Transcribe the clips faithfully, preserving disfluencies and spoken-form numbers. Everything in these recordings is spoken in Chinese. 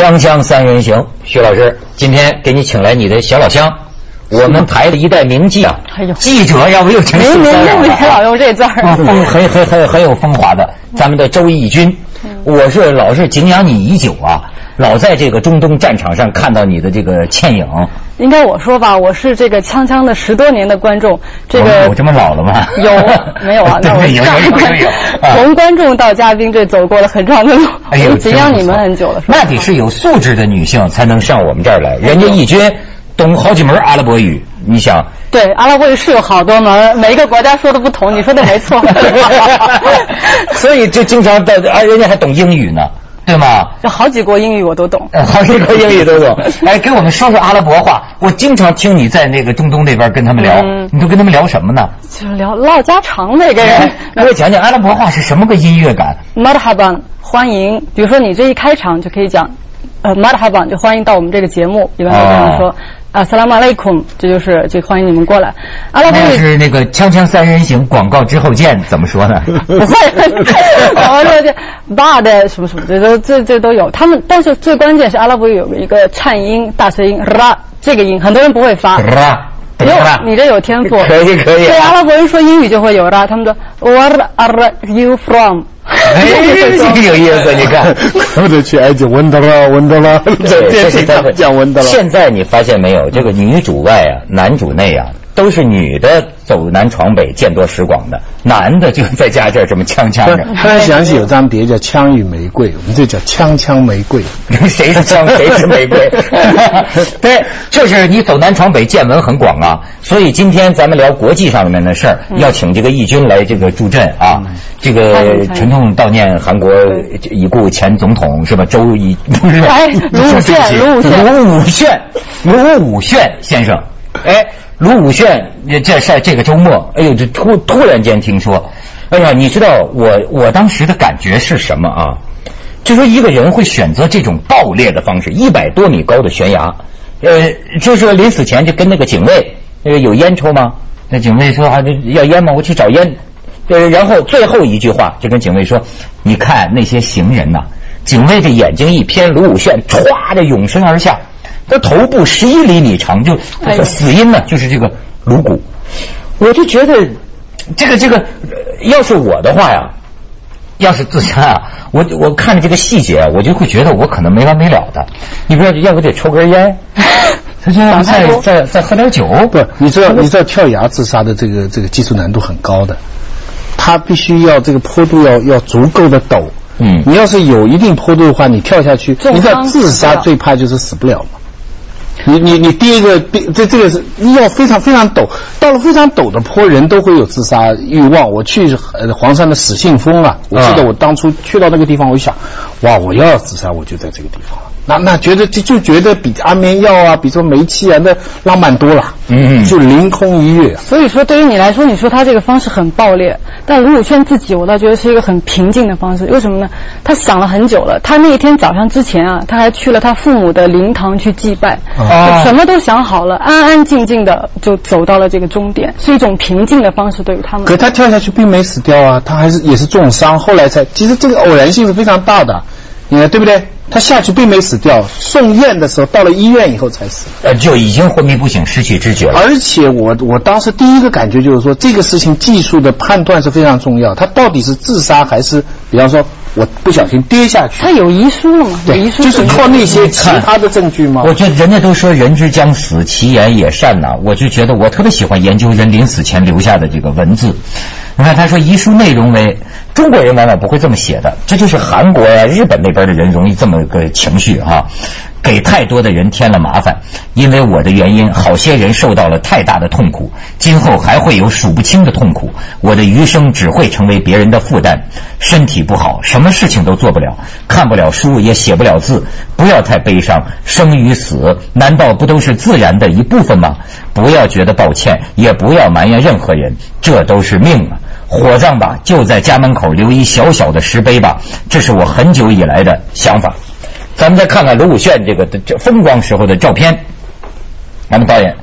锵锵三人行，徐老师，今天给你请来你的小老乡，我们台的一代名记啊， 哎呦， 记者要不又成四三了， 没老用这字儿， 风很很很很有风华的，咱们的周轶君，我是老是敬仰你已久啊，老在这个中东战场上看到你的这个倩影。 应该我说吧，我是这个锵锵的十多年的观众。这个有这么老了吗？ 有没有啊？那我有有有有。 从观众到嘉宾，这走过了很长的路。 哎呦， 敬仰你们很久了。 那得是有素质的女性才能上我们这儿来。人家轶君懂好几门阿拉伯语，你想？ 对，阿拉伯语是有好多门，每一个国家说的不同。你说的没错。 所以就经常到啊，人家还懂英语呢。对吗？ 有好几国英语我都懂， 好几国英语都懂。哎，给我们说说阿拉伯话。我经常听你在那个中东那边跟他们聊，嗯、你都跟他们聊什么呢？ 就聊唠家常那个人。 给我讲讲阿拉伯话是什么个音乐感 ？Marhaban， 欢迎。比如说你这一开场就可以讲，呃 ，Marhaban 就欢迎到我们这个节目，一般都这样说。啊，萨拉马莱孔，这就是这欢迎你们过来。阿拉伯语是那个锵锵三人行广告之后见，怎么说呢？ 不会，广告之后见，爸的什么什么，这都这这都有。他们，但是最关键是阿拉伯语有一个颤音、大舌音，ra 这个音，很多人不会发。 ra， 有你这有天赋。 可以可以。 对阿拉伯人说英语就会有 ra， 他们说 Where are you from？ 哎，这个有意思，你看， 或者去埃及温德拉，温德拉， 这是讲温德拉。 现在你发现没有，这个女主外啊，男主内啊，都是女的走南闯北，见多识广的，男的就在家这儿这么锵锵着。 突然想起有张碟叫《枪与玫瑰》，我们这叫锵锵玫瑰。 谁是枪，谁是玫瑰？对，就是你走南闯北，见闻很广啊。所以今天咱们聊国际上面的事儿，要请这个轶君来这个助阵啊。这个沉痛悼念韩国已故前总统是吧？周轶不是？ 哎，卢武铉，卢武铉， 卢武铉，卢武铉先生，哎。卢武铉这在这个周末，哎呦，这突突然间听说，哎呀，你知道我我当时的感觉是什么啊？就说一个人会选择这种暴烈的方式，一百多米高的悬崖，呃，就是临死前就跟那个警卫，呃，有烟抽吗？那警卫说啊，要烟吗？我去找烟。呃，然后最后一句话就跟警卫说，你看那些行人呐、啊，警卫的眼睛一偏，卢武铉歘的涌身而下。他头部十一厘米长，就死因呢，就是这个颅骨。我就觉得，这个这个，要是我的话呀，要是自杀啊，我我看着这个细节，我就会觉得我可能没完没了的。你不知道，要不得抽根烟，他就再再再喝点酒。 不，你知道你知道跳崖自杀的这个这个技术难度很高的，他必须要这个坡度要要足够的陡。嗯，你要是有一定坡度的话，你跳下去，你知道自杀最怕就是死不了嘛。你你你第一个这这个是要非常非常陡，到了非常陡的坡，人都会有自杀欲望。我去呃黄山的始信峰啊，我记得我当初去到那个地方，我就想，哇，我要自杀，我就在这个地方。那那觉得就就觉得比安眠药啊，比说煤气啊，那浪漫多了。嗯，就凌空一跃。 所以说，对于你来说，你说他这个方式很暴烈，但卢武铉自己，我倒觉得是一个很平静的方式。为什么呢？他想了很久了。他那一天早上之前啊，他还去了他父母的灵堂去祭拜，啊、什么都想好了，安安静静的就走到了这个终点，是一种平静的方式。对于他们， 可他跳下去并没死掉啊，他还是也是重伤，后来才，其实这个偶然性是非常大的，你看对不对？他下去并没死掉，送验的时候到了医院以后才死， 呃，就已经昏迷不醒，失去知觉了。 而且我我当时第一个感觉就是说，这个事情技术的判断是非常重要，他到底是自杀还是，比方说我不小心跌下去。 他有遗书了吗？ 对， 遗书就是靠那些其他的证据吗？ 我觉得人家都说人之将死，其言也善呐、啊。我就觉得我特别喜欢研究人临死前留下的这个文字。你看他说遗书内容为，中国人往往不会这么写的，这就是韩国呀、日本那边的人容易这么个情绪哈。给太多的人添了麻烦，因为我的原因，好些人受到了太大的痛苦，今后还会有数不清的痛苦，我的余生只会成为别人的负担。身体不好，什么事情都做不了，看不了书，也写不了字，不要太悲伤，生与死难道不都是自然的一部分吗？不要觉得抱歉，也不要埋怨任何人，这都是命啊。火葬吧，就在家门口留一小小的石碑吧，这是我很久以来的想法。咱们再看看卢武铉这个这风光时候的照片。咱们导演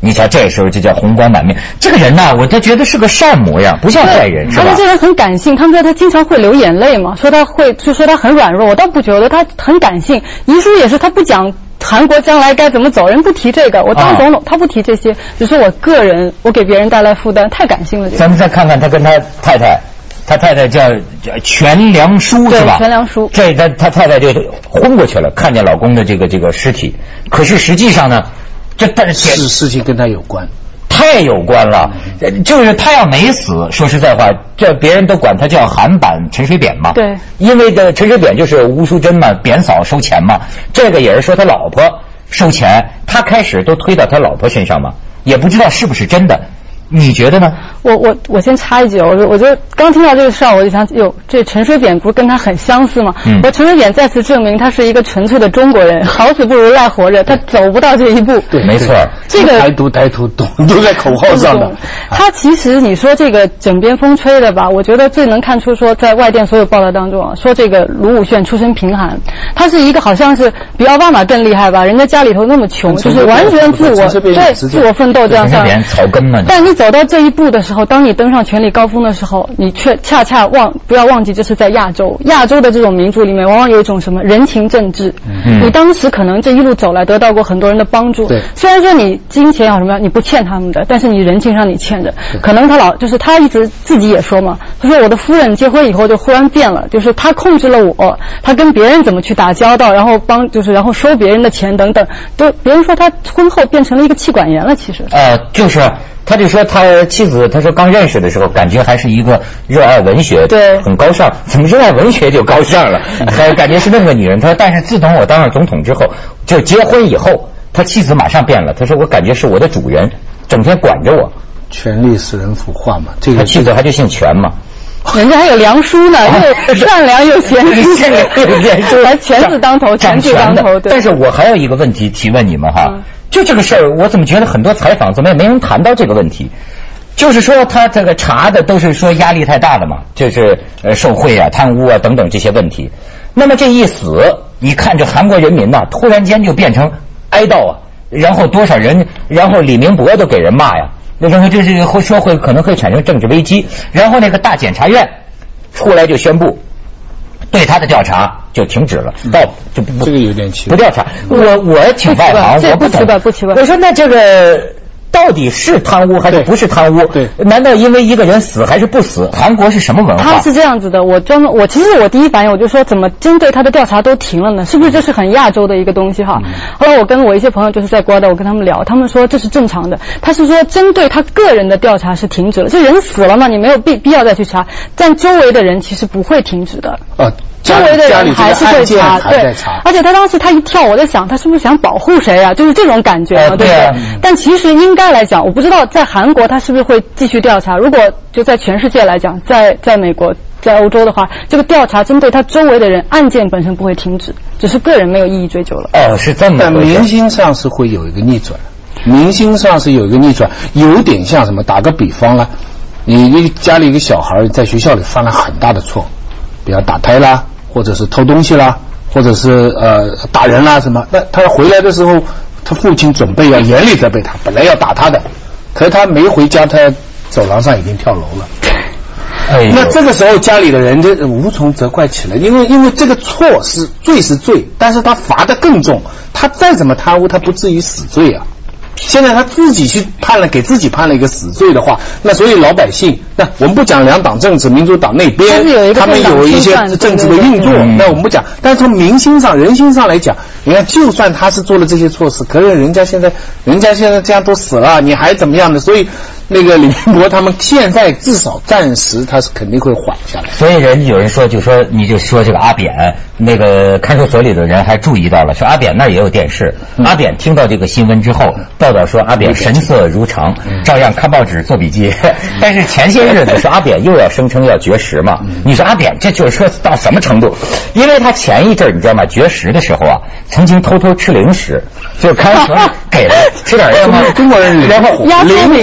你瞧这时候就叫红光满面。这个人呢，我就觉得是个善模样，不像坏人，是吧？ 他们这人很感性，他们说他经常会流眼泪嘛，说他会，就说他很软弱，我倒不觉得，他很感性。遗书也是他不讲韩国将来该怎么走，人不提这个。我当总统，啊、他不提这些，只是我个人，我给别人带来负担，太感性了。这个、 咱们再看看他跟他太太。他太太叫全良淑是吧？ 全良淑， 这他他太太就昏过去了，看见老公的这个这个尸体。可是实际上呢，这但是事事情跟他有关， 太有关了。就是他要没死，说实在话，这别人都管他叫韩版陈水扁嘛。 对， 因为的陈水扁就是吴淑珍嘛，扁嫂收钱嘛。这个也是说他老婆收钱，他开始都推到他老婆身上嘛，也不知道是不是真的。你觉得呢？我我我先插一句，我我觉得刚听到这个事儿，我就想，哟，这陈水扁不是跟他很相似吗？嗯。我陈水扁再次证明他是一个纯粹的中国人，好死不如赖活着，他走不到这一步。 对，没错。 这个台独台独都都在口号上的。 他其实你说这个枕边风吹的吧，我觉得最能看出说，在外电所有报道当中啊，说这个卢武铉出身贫寒，他是一个好像是比奥巴马更厉害吧，人家家里头那么穷，就是完全自我对自我奋斗这样上。 草根嘛。 但你走到这一步的时候，当你登上权力高峰的时候，你却恰恰忘不要忘记，这是在亚洲。亚洲的这种民主里面，往往有一种什么人情政治。嗯，你当时可能这一路走来得到过很多人的帮助。对，虽然说你金钱啊什么，你不欠他们的，但是你人情上你欠着。可能他老就是他一直自己也说嘛，他说我的夫人结婚以后就忽然变了，就是他控制了我，他跟别人怎么去打交道，然后帮就是然后收别人的钱等等，都别人说他婚后变成了一个妻管严了。其实呃，就是他就说他妻子，他说刚认识的时候感觉还是一个热爱文学，对，很高尚。怎么热爱文学就高尚了？他感觉是那么个女人。他说，但是自从我当上总统之后，就结婚以后，他妻子马上变了。他说我感觉是我的主人，整天管着我。 权力使人腐化嘛，这个他妻子还就姓权嘛。 人家还有良淑呢，又善良又贤淑， 善良又贤淑， 还权字当头，权字当头。对。 但是我还有一个问题提问你们哈。嗯，就这个事儿，我怎么觉得很多采访怎么也没人谈到这个问题？就是说他这个查的都是说压力太大了嘛，就是呃受贿啊、贪污啊等等这些问题。那么这一死，你看这韩国人民呐、啊，突然间就变成哀悼啊，然后多少人，然后李明博都给人骂呀，然后就是会说会可能会产生政治危机，然后那个大检察院出来就宣布对他的调查就停止了，到就不这个有点奇怪， 不调查。我我挺外行，我不奇怪，不奇怪。 我说那这个到底是贪污还是不是贪污？对，难道因为一个人死还是不死？韩国是什么文化？ 他是这样子的，我专门我其实我第一反应我就说，怎么针对他的调查都停了呢？是不是这是很亚洲的一个东西哈？嗯、后来我跟我一些朋友就是在国外的，我跟他们聊，他们说这是正常的。他是说针对他个人的调查是停止了，这人死了嘛，你没有必必要再去查，但周围的人其实不会停止的。 啊。 周围的人还是会查，对，而且他当时他一跳，我在想他是不是想保护谁啊？就是这种感觉嘛，对不对？但其实应该来讲，我不知道在韩国他是不是会继续调查。如果就在全世界来讲，在在美国、在欧洲的话，这个调查针对他周围的人，案件本身不会停止，只是个人没有意义追究了。 哦，是这么。 但民心上是会有一个逆转，民心上是有一个逆转，有点像什么？打个比方啦，你一家里一个小孩在学校里犯了很大的错，比如打胎啦。或者是偷东西啦，或者是呃打人啦什么，那他回来的时候，他父亲准备要严厉责备他，本来要打他的，可是他没回家，他走廊上已经跳楼了。哎，那这个时候家里的人就无从责怪起来，因为因为这个错是罪是罪，但是他罚的更重，他再怎么贪污，他不至于死罪啊。现在他自己去判了，给自己判了一个死罪的话，那所以老百姓，那我们不讲两党政治，民主党那边他们有一些政治的运作，那我们不讲，但是从民心上、人心上来讲，你看，就算他是做了这些错事，可是人家现在，人家现在这样都死了，你还怎么样的？所以那个李明博他们现在至少暂时他是肯定会缓下来。 所以人有人说，就说你就说这个阿扁，那个看守所里的人还注意到了，说阿扁那儿也有电视，嗯、阿扁听到这个新闻之后。报道说阿扁神色如常，照样看报纸做笔记。但是前些日子说阿扁又要声称要绝食嘛？你说阿扁这就是说到什么程度？因为他前一阵你知道吗？绝食的时候啊，曾经偷偷吃零食，就看守所给了吃点什么中国人， 然后压缩饼干，我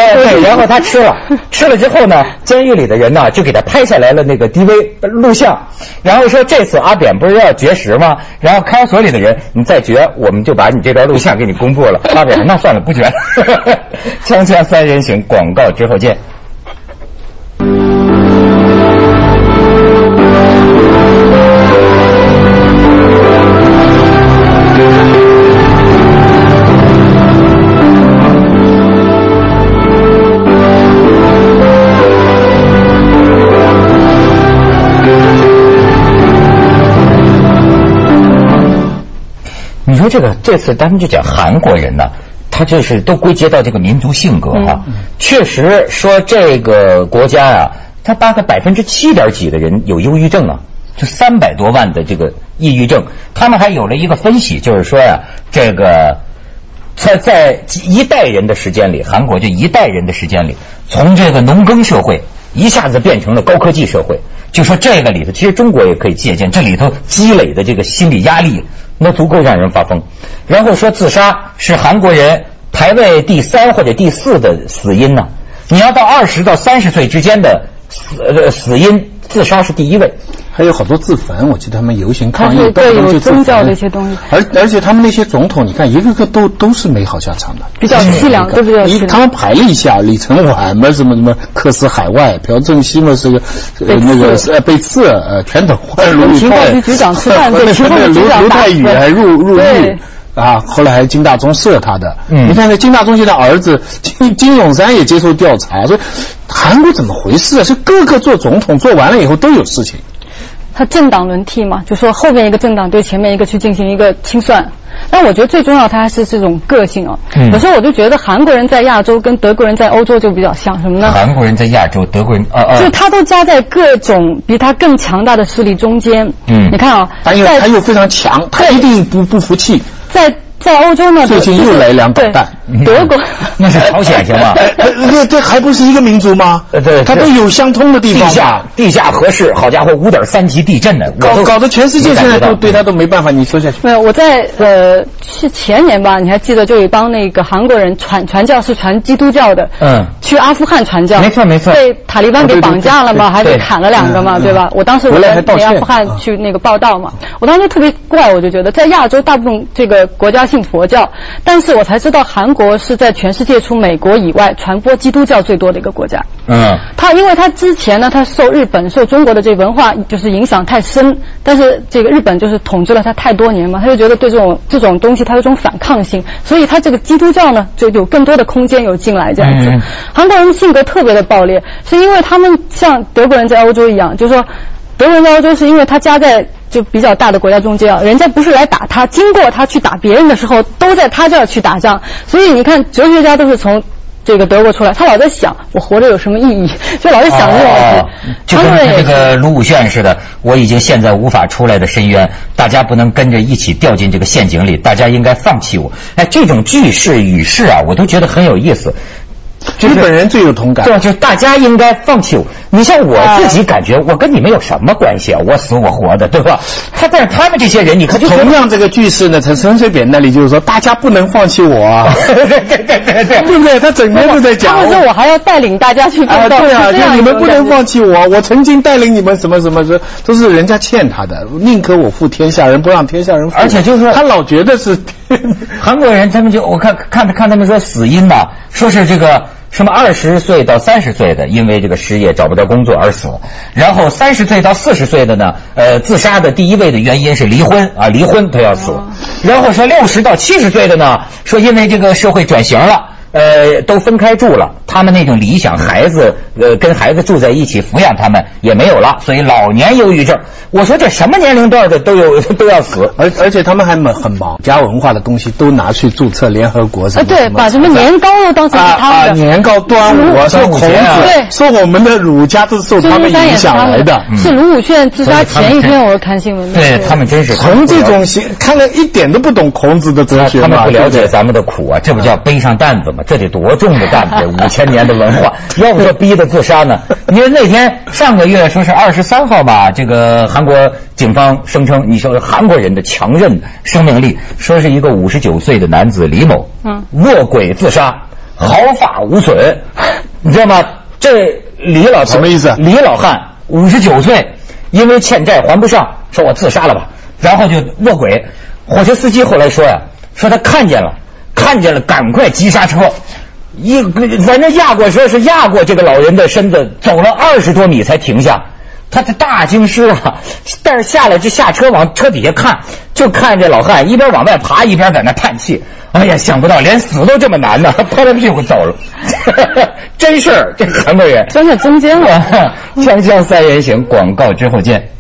哎，对，然后他吃了，吃了之后呢，监狱里的人呢就给他拍下来了那个 D V 录像，然后说这次阿扁不是要绝食吗？然后看守所里的人，你再绝，我们就把你这段录像给你公布了。阿扁那算了，不绝了。锵锵三人行，广告之后见。你说这个这次咱们就讲韩国人呢，他就是都归结到这个民族性格哈、啊。嗯、确实说这个国家啊，他大概百分之七点几的人有忧郁症啊，就三百多万的这个抑郁症。他们还有了一个分析，就是说呀、啊，这个在在一代人的时间里，韩国就一代人的时间里，从这个农耕社会一下子变成了高科技社会。就说这个里头，其实中国也可以借鉴，这里头积累的这个心理压力，那足够让人发疯。然后说自杀是韩国人排位第三或者第四的死因呢、啊。你要到二十到三十岁之间的死呃死因，自杀是第一位。 还有好多自焚，我记得他们游行抗议， 对，有宗教的一些东西。 而而且他们那些总统，你看一个个都都是没好下场的， 比较凄凉，都比较凄凉。 他们排了一下，李承晚嘛，什么什么客死海外，朴正熙嘛是个呃那个呃被刺呃全都换卢情报局局长吃饭，对，情报局局长卢泰愚还入入狱。啊，后来还金大中射他的，嗯，你看那金大中现在儿子金金永山也接受调查，所以韩国怎么回事啊？是各个做总统做完了以后都有事情。 他政党轮替嘛，就说后面一个政党对前面一个去进行一个清算。但我觉得最重要，他还是这种个性哦。嗯、有时候我就觉得韩国人在亚洲跟德国人在欧洲就比较像，什么呢？ 韩国人在亚洲，德国人啊啊， 就是他都夹在各种比他更强大的势力中间。嗯，你看啊、哦， 他又他又非常强，他一定不不服气。 在在欧洲呢， 最近又来两导弹， 德国那是朝鲜行吗？ 这这还不是一个民族吗？ 对， 它都有相通的地方。 地下地下核试，好家伙，五点三级地震呢， 搞搞得全世界现在都对他都没办法。你说下去。 没有，我在呃是前年吧，你还记得就有一帮那个韩国人传传教是传基督教的，嗯，去阿富汗传教， 没错没错， 被塔利班给绑架了嘛，还被砍了两个嘛，对吧？我当时我在阿富汗去那个报道嘛，我当时特别怪，我就觉得在亚洲大部分这个国家信佛教。但是我才知道韩国是在全世界除美国以外传播基督教最多的一个国家。嗯，他因为他之前呢，他受日本受中国的这文化就是影响太深，但是这个日本就是统治了他太多年嘛，他就觉得对这种这种东西他有种反抗性，所以他这个基督教呢就有更多的空间有进来这样子。嗯、韩国人性格特别的暴烈，是因为他们像德国人在欧洲一样，就是说德国人在欧洲是因为他夹在就比较大的国家中间啊，人家不是来打他，经过他去打别人的时候，都在他这儿去打仗。所以你看，哲学家都是从这个德国出来，他老在想我活着有什么意义，就老在想这种问题。 就跟他这个卢武铉似的，我已经现在无法出来的深渊，大家不能跟着一起掉进这个陷阱里，大家应该放弃我。哎，这种句式语式啊，我都觉得很有意思。 日本人最有同感， 对，就大家应该放弃我。你像我自己感觉，我跟你们有什么关系啊？我死我活的，对吧？他但是他们这些人，你看， 同样这个句式呢，从陈水扁那里就是说，大家不能放弃我啊， 对对对对对， 对不对？他整天都在讲， 他们说我还要带领大家去啊，对啊，就你们不能放弃我，我曾经带领你们什么什么，这都是人家欠他的，宁可我负天下人，不让天下人负。 而且就是说， 他老觉得是韩国人，他们就我看看看他们说死因吧，说是这个。什么二十岁到三十岁的因为这个失业找不到工作而死，然后三十岁到四十岁的呢，呃，自杀的第一位的原因是离婚啊，离婚他要死，然后说六十到七十岁的呢，说因为这个社会转型了。呃，都分开住了，他们那种理想孩子，呃，跟孩子住在一起抚养他们也没有了，所以老年忧郁症。我说这什么年龄段的都有都要死， 而而且他们还很忙，家文化的东西都拿去注册联合国什么。 啊，对，把什么年糕都当成是他们的。 啊，年糕、端午啊，说孔子，对，说我们的儒家都是受他们影响来的。 是卢武铉自杀前一天，我看新闻。 对他们真是从这种看了一点都不懂孔子的哲学， 他们不了解咱们的苦啊，这不叫背上担子吗？这得多重的担子，五千年的文化，要不说逼的自杀呢？因为那天上个月说是二十三号吧，这个韩国警方声称，你说韩国人的强韧生命力，说是一个五十九岁的男子李某，嗯，卧轨自杀。 毫发无损，你知道吗？这李老头什么意思？ 李老汉五十九岁，因为欠债还不上，说我自杀了吧，然后就卧轨。火车司机后来说呀，说他看见了，看见了，赶快急刹车，一反正压过，说是压过这个老人的身子，走了二十多米才停下。他这大惊失啊！但是下来就下车往车底下看，就看这老汉一边往外爬一边在那叹气。哎呀，想不到连死都这么难呢，拍拍屁股走了。真事儿，这韩国人钻在中间了。 锵锵三人行，广告之后见。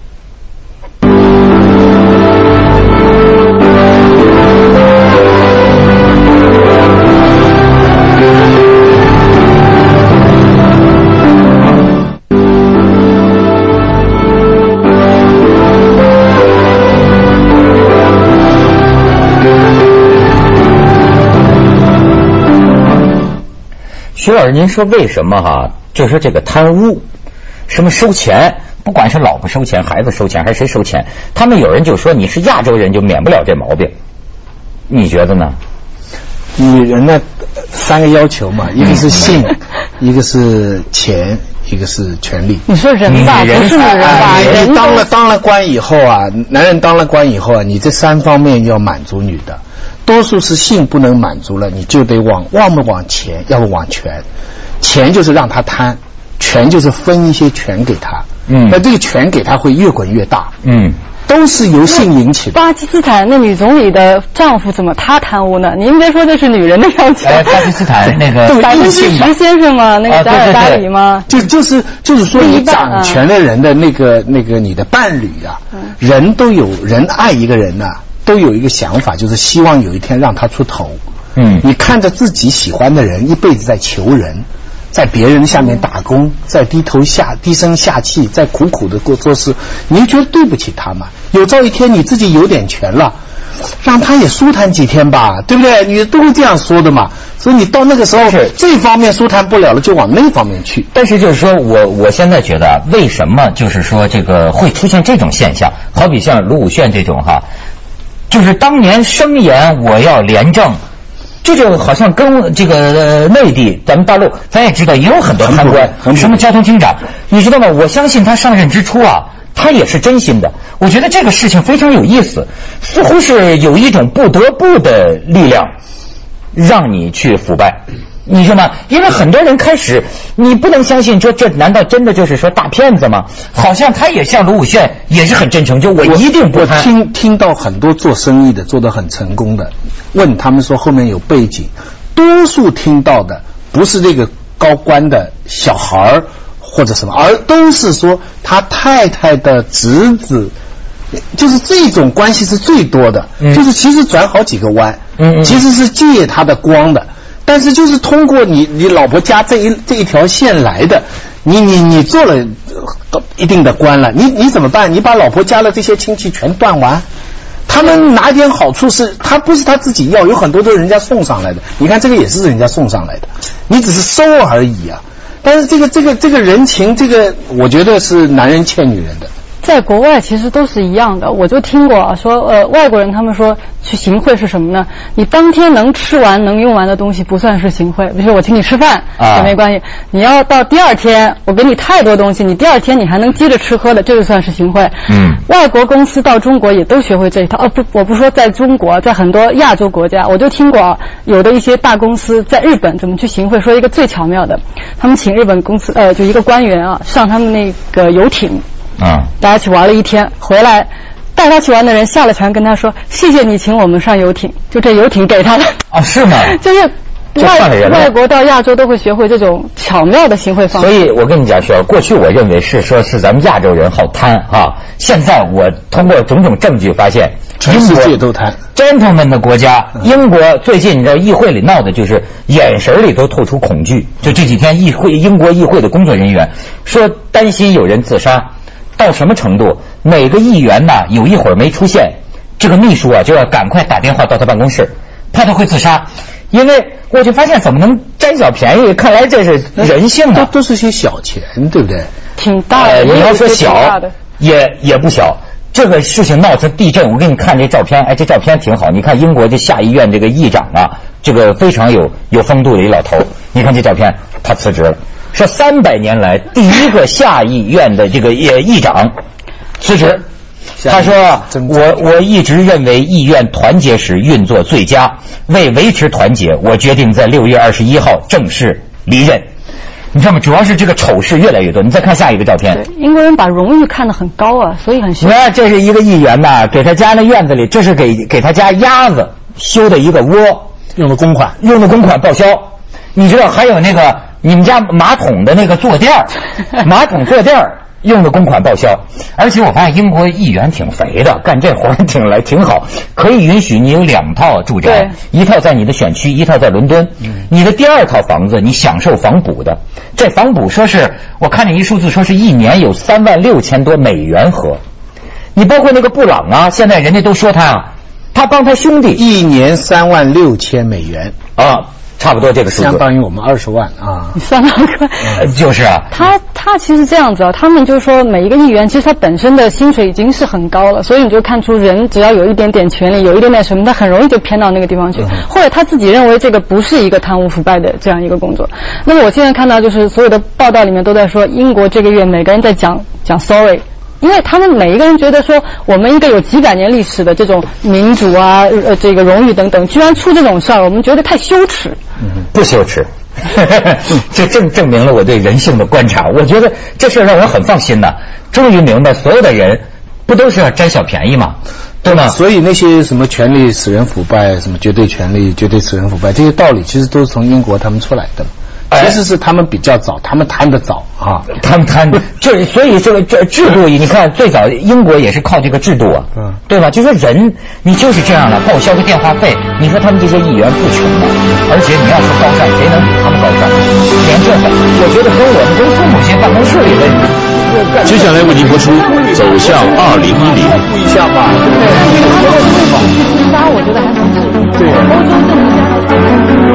徐老师，您说为什么哈？就说这个贪污，什么收钱，不管是老婆收钱、孩子收钱还是谁收钱，他们有人就说你是亚洲人就免不了这毛病，你觉得呢？ 女人呢，三个要求嘛，一个是性，一个是钱，一个是权利。 你说人吧，不是女人吧？ 人当了当了官以后啊，男人当了官以后啊，你这三方面要满足女的。多数是性不能满足了，你就得往往不往钱，要不往权。钱就是让他贪，权就是分一些权给他。嗯，那这个权给他会越滚越大。嗯，都是由性引起的。 巴基斯坦那女总理的丈夫怎么他贪污呢？您别说这是女人的要求。 哎，巴基斯坦那个百分之十先生嘛，那个加尔达里嘛， 就就是就是说你掌权的人的那个那个你的伴侣啊，人都有人爱一个人呐、啊。都有一个想法，就是希望有一天让他出头。嗯，你看着自己喜欢的人一辈子在求人，在别人下面打工，在低头下低声下气，在苦苦的过做事，你觉得对不起他吗？有朝一天你自己有点权了，让他也舒坦几天吧，对不对？你都会这样说的嘛。所以你到那个时候，这方面舒坦不了了，就往那方面去。 但是就是说我我现在觉得，为什么就是说这个会出现这种现象？好比像卢武铉这种哈。就是当年声言我要廉政，这就好像跟这个内地咱们大陆咱也知道也有很多贪官，什么交通厅长，你知道吗？我相信他上任之初啊，他也是真心的。我觉得这个事情非常有意思，似乎是有一种不得不的力量让你去腐败。你知道吗？因为很多人开始，你不能相信说这难道真的就是说大骗子吗？好像他也像卢武铉也是很真诚，就我一定不贪。 我听听到很多做生意的做得很成功的，问他们说后面有背景，多数听到的不是这个高官的小孩或者什么，而都是说他太太的侄子。就是这种关系是最多的，嗯、就是其实转好几个弯，嗯嗯其实是借他的光的。但是就是通过你你老婆家这一这一条线来的，你你你做了一定的官了，你你怎么办？你把老婆家的这些亲戚全断完，他们拿点好处是他不是他自己要，有很多都是人家送上来的。你看这个也是人家送上来的，你只是收而已啊。但是这个这个这个人情，这个我觉得是男人欠女人的。 在国外其实都是一样的，我就听过啊，说呃外国人他们说去行贿是什么呢？你当天能吃完能用完的东西不算是行贿，比如说我请你吃饭也没关系，你要到第二天我给你太多东西，你第二天你还能接着吃喝的，这就算是行贿。嗯，外国公司到中国也都学会这一套。哦不，我不说在中国，在很多亚洲国家，我就听过啊，有的一些大公司在日本怎么去行贿，说一个最巧妙的，他们请日本公司呃就一个官员啊上他们那个游艇。啊！大家去玩了一天，回来带他去玩的人下了船跟他说：“谢谢你请我们上游艇。”就这游艇给他的啊？是吗？ 就是外外国到亚洲都会学会这种巧妙的行贿方式。 所以我跟你讲说，过去我认为是说是咱们亚洲人好贪哈，现在我通过种种证据发现， 全世界都贪。 gentleman 的国家，英国最近你知道议会里闹的就是眼神里都透出恐惧。就这几天议会英国议会的工作人员说担心有人自杀。到什么程度？每个议员呢，有一会儿没出现，这个秘书啊就要赶快打电话到他办公室，怕他会自杀。因为我就发现怎么能占小便宜？看来这是人性啊， 都都是些小钱，对不对？ 挺大的， 呃、你要说小也也不小。这个事情闹成地震，我给你看这照片，哎，这照片挺好。你看英国这下议院这个议长啊， 这个非常有有风度的一老头。你看这照片，他辞职了，是三百年来第一个下议院的这个议议长辞职。他说：“我我一直认为议院团结时运作最佳，为维持团结，我决定在六月二十一号正式离任。”你知道吗？主要是这个丑事越来越多。你再看下一个照片， 对，英国人把荣誉看得很高啊，所以很羞耻。 那这是一个议员呐，给他家那院子里，这是给给他家鸭子修的一个窝， 用的公款， 用的公款报销。你知道还有那个你们家马桶的那个坐垫儿，马桶坐垫儿。用的公款报销，而且我发现英国议员挺肥的，干这活挺来挺好，可以允许你有两套住宅，一套在你的选区，一套在伦敦。嗯、你的第二套房子你享受房补的，这房补说是我看见一数字说是一年有三万六千多美元合。你包括那个布朗啊，现在人家都说他啊，他帮他兄弟一年三万六千美元啊。差不多这个数字， 相当于我们二十万啊！ 你算到个， 就是啊。 他他其实这样子啊，他们就是说每一个议员，其实他本身的薪水已经是很高了，所以你就看出人只要有一点点权利，有一点点什么，他很容易就偏到那个地方去，嗯、或者他自己认为这个不是一个贪污腐败的这样一个工作。那么我现在看到就是所有的报道里面都在说，英国这个月每个人在讲讲 sorry。因为他们每一个人觉得说，我们一个有几百年历史的这种民主啊，呃，这个荣誉等等，居然出这种事儿，我们觉得太羞耻。 嗯，不羞耻，这证证明了我对人性的观察。我觉得这事让我很放心呐，终于明白所有的人不都是要占小便宜吗？对吗？ 所以那些什么权力使人腐败，什么绝对权力绝对使人腐败，这些道理其实都是从英国他们出来的。其实是他们比较早，他们贪得早啊， 他们贪的，这所以这个这制度，你看最早英国也是靠这个制度啊，嗯，对吧？就说人你就是这样了，报销个电话费，你说他们这些议员不穷吗？而且你要说高尚，谁能比他们高尚？连这个，我觉得跟我们跟父母亲办公室里的， 接下来为您播出《走向二零一零》。 顾一下吧， 对，这个他的这个自杀，我觉得还蛮致命的。对，欧洲政治家。